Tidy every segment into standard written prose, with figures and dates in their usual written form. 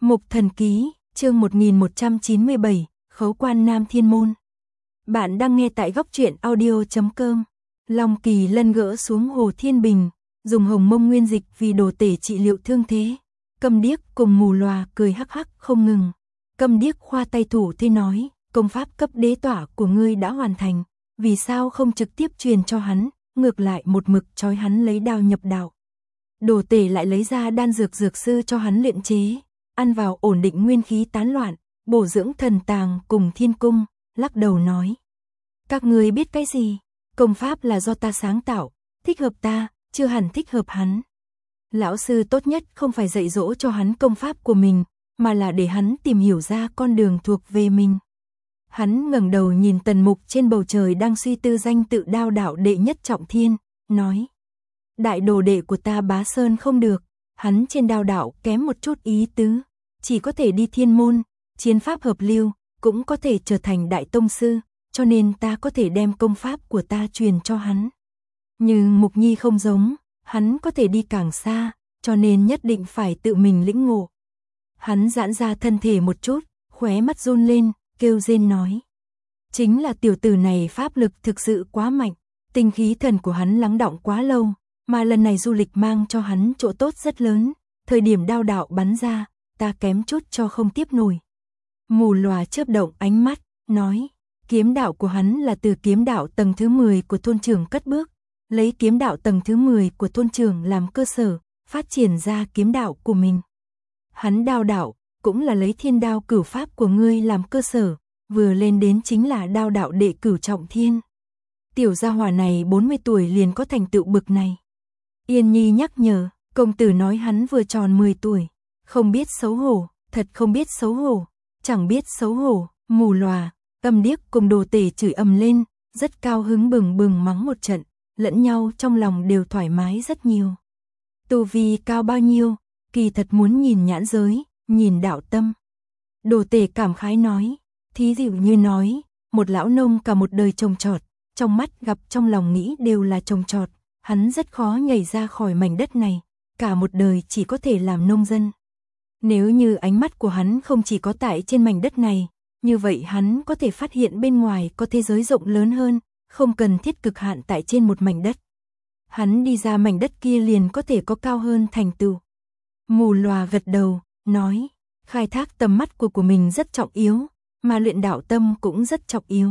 Mục Thần Ký, chương 1197, Khấu Quan Nam Thiên Môn. Bạn đang nghe tại góc truyện audio.com. Long Kỳ Lân gỡ xuống Hồ Thiên Bình, dùng hồng mông nguyên dịch vì đồ tể trị liệu thương thế. Câm Điếc cùng Mù Lòa cười hắc hắc không ngừng. Câm Điếc khoa tay thủ thế nói, công pháp cấp đế tỏa của ngươi đã hoàn thành, vì sao không trực tiếp truyền cho hắn, ngược lại một mực trói hắn lấy đao nhập đạo. Đồ tể lại lấy ra đan dược dược sư cho hắn luyện chế, ăn vào ổn định nguyên khí tán loạn, bổ dưỡng thần tàng cùng thiên cung, lắc đầu nói. Các ngươi biết cái gì? Công pháp là do ta sáng tạo, thích hợp ta, chưa hẳn thích hợp hắn. Lão sư tốt nhất không phải dạy dỗ cho hắn công pháp của mình, mà là để hắn tìm hiểu ra con đường thuộc về mình. Hắn ngẩng đầu nhìn Tần Mục trên bầu trời đang suy tư danh tự đao đạo đệ nhất trọng thiên, nói. Đại đồ đệ của ta Bá Sơn không được, hắn trên đao đạo kém một chút ý tứ, chỉ có thể đi thiên môn, chiến pháp hợp lưu, cũng có thể trở thành đại tông sư, cho nên ta có thể đem công pháp của ta truyền cho hắn. Nhưng Mục Nhi không giống, hắn có thể đi càng xa, cho nên nhất định phải tự mình lĩnh ngộ. Hắn giãn ra thân thể một chút, khóe mắt run lên, kêu rên nói. Chính là tiểu tử này pháp lực thực sự quá mạnh, tinh khí thần của hắn lắng đọng quá lâu, mà lần này du lịch mang cho hắn chỗ tốt rất lớn, thời điểm đao đạo bắn ra, ta kém chút cho không tiếp nổi. Mù Lòa chớp động ánh mắt, nói, kiếm đạo của hắn là từ kiếm đạo tầng thứ 10 của thôn trưởng cất bước, lấy kiếm đạo tầng thứ 10 của thôn trưởng làm cơ sở, phát triển ra kiếm đạo của mình. Hắn đao đạo, cũng là lấy thiên đao cửu pháp của ngươi làm cơ sở, vừa lên đến chính là đao đạo đệ cửu trọng thiên. Tiểu gia hỏa này 40 tuổi liền có thành tựu bực này. Yên Nhi nhắc nhở, công tử nói hắn vừa tròn 10 tuổi, không biết xấu hổ, thật không biết xấu hổ, chẳng biết xấu hổ. Mù Lòa, Câm Điếc cùng đồ tể chửi ầm lên, rất cao hứng bừng bừng mắng một trận, lẫn nhau trong lòng đều thoải mái rất nhiều. Tu vi cao bao nhiêu, kỳ thật muốn nhìn nhãn giới, nhìn đạo tâm. Đồ tể cảm khái nói, thí dụ như nói, một lão nông cả một đời trồng trọt, trong mắt gặp trong lòng nghĩ đều là trồng trọt, hắn rất khó nhảy ra khỏi mảnh đất này, cả một đời chỉ có thể làm nông dân. Nếu như ánh mắt của hắn không chỉ có tại trên mảnh đất này, như vậy hắn có thể phát hiện bên ngoài có thế giới rộng lớn hơn, không cần thiết cực hạn tại trên một mảnh đất. Hắn đi ra mảnh đất kia liền có thể có cao hơn thành tựu. Mù Lòa gật đầu, nói, khai thác tầm mắt của mình rất trọng yếu, mà luyện đạo tâm cũng rất trọng yếu.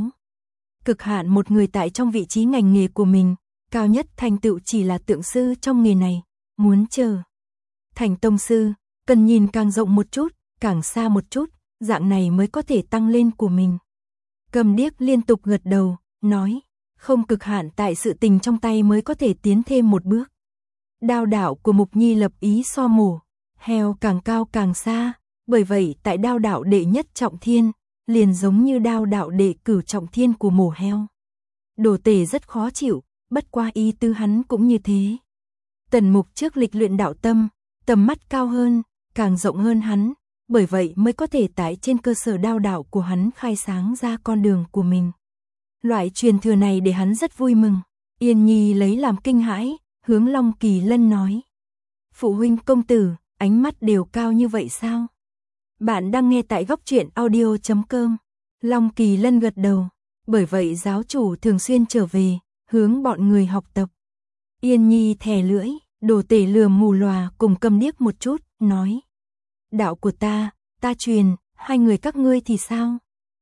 Cực hạn một người tại trong vị trí ngành nghề của mình, cao nhất thành tựu chỉ là tượng sư trong nghề này, muốn chờ thành tông sư, cần nhìn càng rộng một chút, càng xa một chút, dạng này mới có thể tăng lên của mình. Câm Điếc liên tục gật đầu, nói, không cực hạn tại sự tình trong tay mới có thể tiến thêm một bước. Đao đạo của Mục Nhi lập ý so mổ, heo càng cao càng xa, bởi vậy tại đao đạo đệ nhất trọng thiên, liền giống như đao đạo đệ cửu trọng thiên của mổ heo. Đồ tể rất khó chịu, bất qua ý tư hắn cũng như thế. Tần Mục trước lịch luyện đạo tâm, tầm mắt cao hơn, càng rộng hơn hắn, bởi vậy mới có thể tại trên cơ sở đao đạo của hắn khai sáng ra con đường của mình. Loại truyền thừa này để hắn rất vui mừng. Yên Nhi lấy làm kinh hãi, hướng Long Kỳ Lân nói. Phụ huynh công tử, ánh mắt đều cao như vậy sao? Bạn đang nghe tại góc truyện audio.com. Long Kỳ Lân gật đầu, bởi vậy giáo chủ thường xuyên trở về, hướng bọn người học tập. Yên Nhi thè lưỡi, đồ tể lườm Mù Lòa cùng Câm Điếc một chút, nói. Đạo của ta truyền, hai người các ngươi thì sao?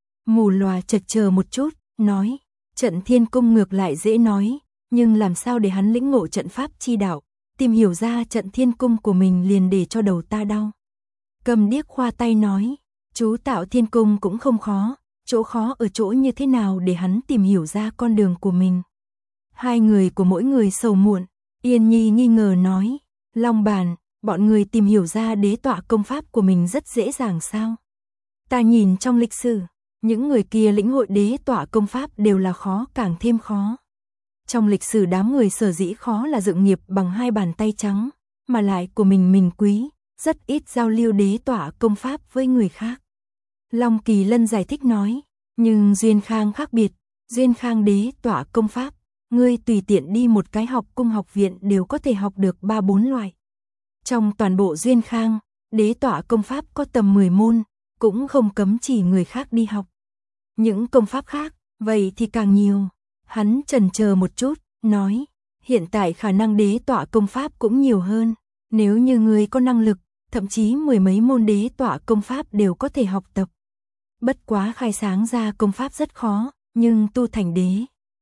Mù Lòa chật chờ một chút, nói, trận thiên cung ngược lại dễ nói, nhưng làm sao để hắn lĩnh ngộ trận pháp chi đạo, tìm hiểu ra trận thiên cung của mình liền để cho đầu ta đau. Câm Điếc khoa tay nói, chú tạo thiên cung cũng không khó, chỗ khó ở chỗ như thế nào để hắn tìm hiểu ra con đường của mình. Hai người của mỗi người sầu muộn, Yên Nhi nghi ngờ nói, Long Bàn, bọn người tìm hiểu ra đế tọa công pháp của mình rất dễ dàng sao? Ta nhìn trong lịch sử, những người kia lĩnh hội đế tọa công pháp đều là khó càng thêm khó. Trong lịch sử đám người sở dĩ khó là dựng nghiệp bằng hai bàn tay trắng, mà lại của mình quý, rất ít giao lưu đế tọa công pháp với người khác. Long Kỳ Lân giải thích nói, nhưng Duyên Khang khác biệt, Duyên Khang đế tọa công pháp, ngươi tùy tiện đi một cái học cung học viện đều có thể học được 3-4 loại. Trong toàn bộ Duyên Khang, đế tọa công pháp có tầm 10 môn, cũng không cấm chỉ người khác đi học. Những công pháp khác, vậy thì càng nhiều. Hắn chần chờ một chút, nói, hiện tại khả năng đế tọa công pháp cũng nhiều hơn. Nếu như người có năng lực, thậm chí 10 mấy môn đế tọa công pháp đều có thể học tập. Bất quá khai sáng ra công pháp rất khó, nhưng tu thành đế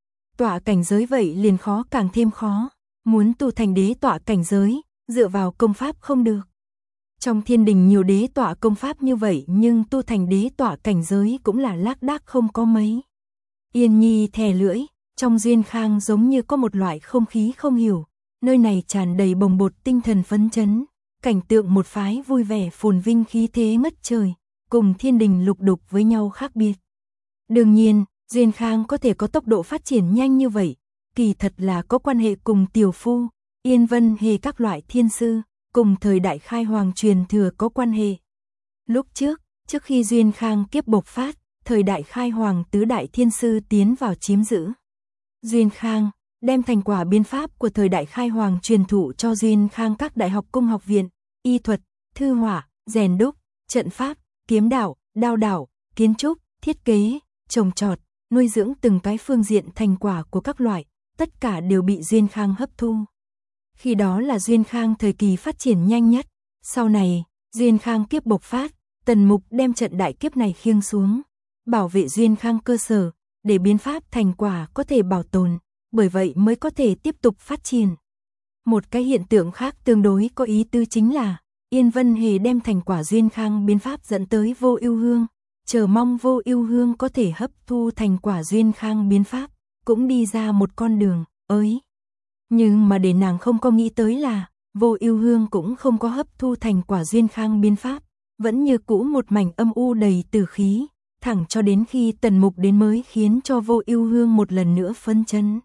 tọa cảnh giới vậy liền khó càng thêm khó. Muốn tu thành đế tọa cảnh giới, dựa vào công pháp không được. Trong thiên đình nhiều đế tọa công pháp như vậy nhưng tu thành đế tọa cảnh giới cũng là lác đác không có mấy. Yên Nhi thè lưỡi, trong duyên khang giống như có một loại không khí không hiểu, nơi này tràn đầy bồng bột tinh thần phấn chấn, cảnh tượng một phái vui vẻ phồn vinh khí thế ngất trời, cùng thiên đình lục đục với nhau khác biệt. Đương nhiên, duyên khang có thể có tốc độ phát triển nhanh như vậy, kỳ thật là có quan hệ cùng tiểu phu, Yên Vân Hề các loại thiên sư, cùng thời đại khai hoàng truyền thừa có quan hệ. Lúc trước khi duyên khang kiếp bộc phát, thời đại khai hoàng tứ đại thiên sư tiến vào chiếm giữ. Duyên khang đem thành quả biên pháp của thời đại khai hoàng truyền thụ cho duyên khang các đại học cung học viện, y thuật, thư họa, rèn đúc, trận pháp, kiếm đạo, đao đạo, kiến trúc, thiết kế, trồng trọt, nuôi dưỡng từng cái phương diện thành quả của các loại, tất cả đều bị duyên khang hấp thu. Khi đó là duyên khang thời kỳ phát triển nhanh nhất, sau này, duyên khang kiếp bộc phát, Tần Mục đem trận đại kiếp này khiêng xuống, bảo vệ duyên khang cơ sở, để biến pháp thành quả có thể bảo tồn, bởi vậy mới có thể tiếp tục phát triển. Một cái hiện tượng khác tương đối có ý tứ chính là, Yên Vân Hề đem thành quả duyên khang biến pháp dẫn tới Vô Ưu Hương, chờ mong Vô Ưu Hương có thể hấp thu thành quả duyên khang biến pháp, cũng đi ra một con đường ấy. Nhưng mà để nàng không có nghĩ tới là, Vô Ưu Hương cũng không có hấp thu thành quả duyên khang biến pháp, vẫn như cũ một mảnh âm u đầy tử khí, thẳng cho đến khi Tần Mục đến mới khiến cho Vô Ưu Hương một lần nữa phấn chấn.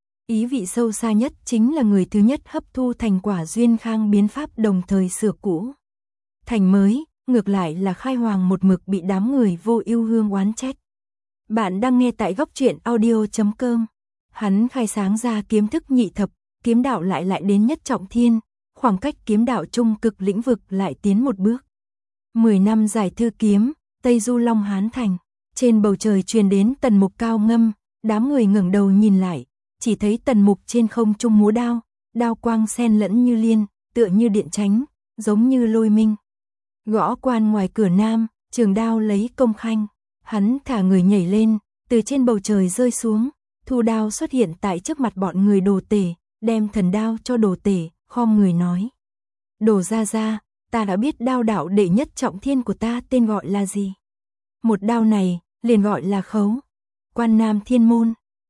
Ý vị sâu xa nhất chính là người thứ nhất hấp thu thành quả duyên khang biến pháp đồng thời sửa cũ thành mới, ngược lại là khai hoàng một mực bị đám người Vô Ưu Hương oán trách. Bạn đang nghe tại góc truyện audio.com. Hắn khai sáng ra kiếm thức nhị thập, kiếm đạo lại đến nhất trọng thiên, khoảng cách kiếm đạo trung cực lĩnh vực lại tiến một bước. 10 năm giải thư kiếm, Tây Du Long Hán Thành, trên bầu trời truyền đến Tần Mục cao ngâm, đám người ngẩng đầu nhìn lại, chỉ thấy Tần Mục trên không trung múa đao, đao quang xen lẫn như liên, tựa như điện chánh, giống như lôi minh. Gõ quan ngoài cửa nam, trường đao lấy công khanh, hắn thả người nhảy lên, từ trên bầu trời rơi xuống, thu đao xuất hiện tại trước mặt bọn người Đồ Tể, đem thần đao cho Đồ Tể, khom người nói: "Đồ gia gia, ta đã biết đao đạo đệ nhất trọng thiên của ta tên gọi là gì. Một đao này, liền gọi là Khấu Quan Nam Thiên Môn."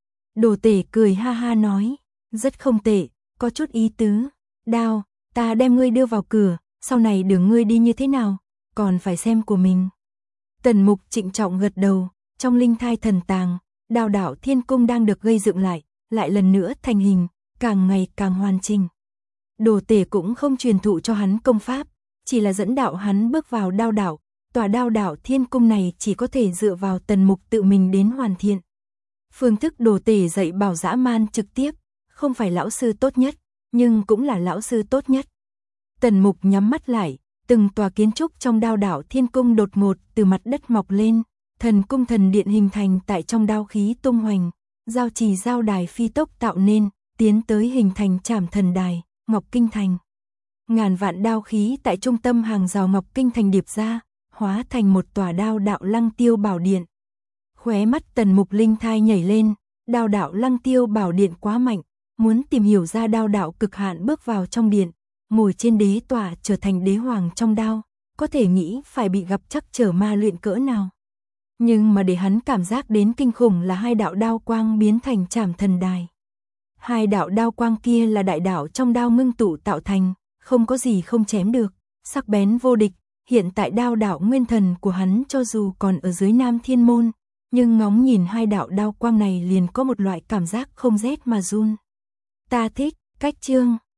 Đồ Tể cười ha ha nói: "Rất không tệ, có chút ý tứ. Đao, ta đem ngươi đưa vào cửa, sau này đường ngươi đi như thế nào, còn phải xem của mình." Tần Mục trịnh trọng gật đầu, trong linh thai thần tàng, đao đạo thiên cung đang được gây dựng lại lần nữa thành hình, càng ngày càng hoàn chỉnh. Đồ Tể cũng không truyền thụ cho hắn công pháp, chỉ là dẫn đạo hắn bước vào đao đạo, tòa đao đạo thiên cung này chỉ có thể dựa vào Tần Mục tự mình đến hoàn thiện. Phương thức Đồ Tể dạy bảo dã man trực tiếp, không phải lão sư tốt nhất, nhưng cũng là lão sư tốt nhất. Tần Mục nhắm mắt lại, từng tòa kiến trúc trong đao đạo thiên cung đột ngột từ mặt đất mọc lên, thần cung thần điện hình thành tại trong đao khí tung hoành, giao trì giao đài phi tốc tạo nên, tiến tới hình thành Trảm Thần Đài, Ngọc Kinh Thành. Ngàn vạn đao khí tại trung tâm hàng rào Ngọc Kinh Thành điệp ra, hóa thành một tòa đao đạo Lăng Tiêu Bảo Điện. Khóe mắt Tần Mục linh thai nhảy lên, đao đạo Lăng Tiêu Bảo Điện quá mạnh, muốn tìm hiểu ra đao đạo cực hạn bước vào trong điện, ngồi trên đế tòa trở thành đế hoàng trong đao, có thể nghĩ phải bị gặp chắc trở ma luyện cỡ nào. Nhưng mà để hắn cảm giác đến kinh khủng là hai đạo đao quang biến thành Trảm Thần Đài. Hai đạo đao quang kia là đại đạo trong đao ngưng tụ tạo thành, không có gì không chém được, sắc bén vô địch. Hiện tại đao đạo nguyên thần của hắn cho dù còn ở dưới Nam Thiên Môn, nhưng ngóng nhìn hai đạo đao quang này liền có một loại cảm giác không rét mà run. Ta thích, cách chương.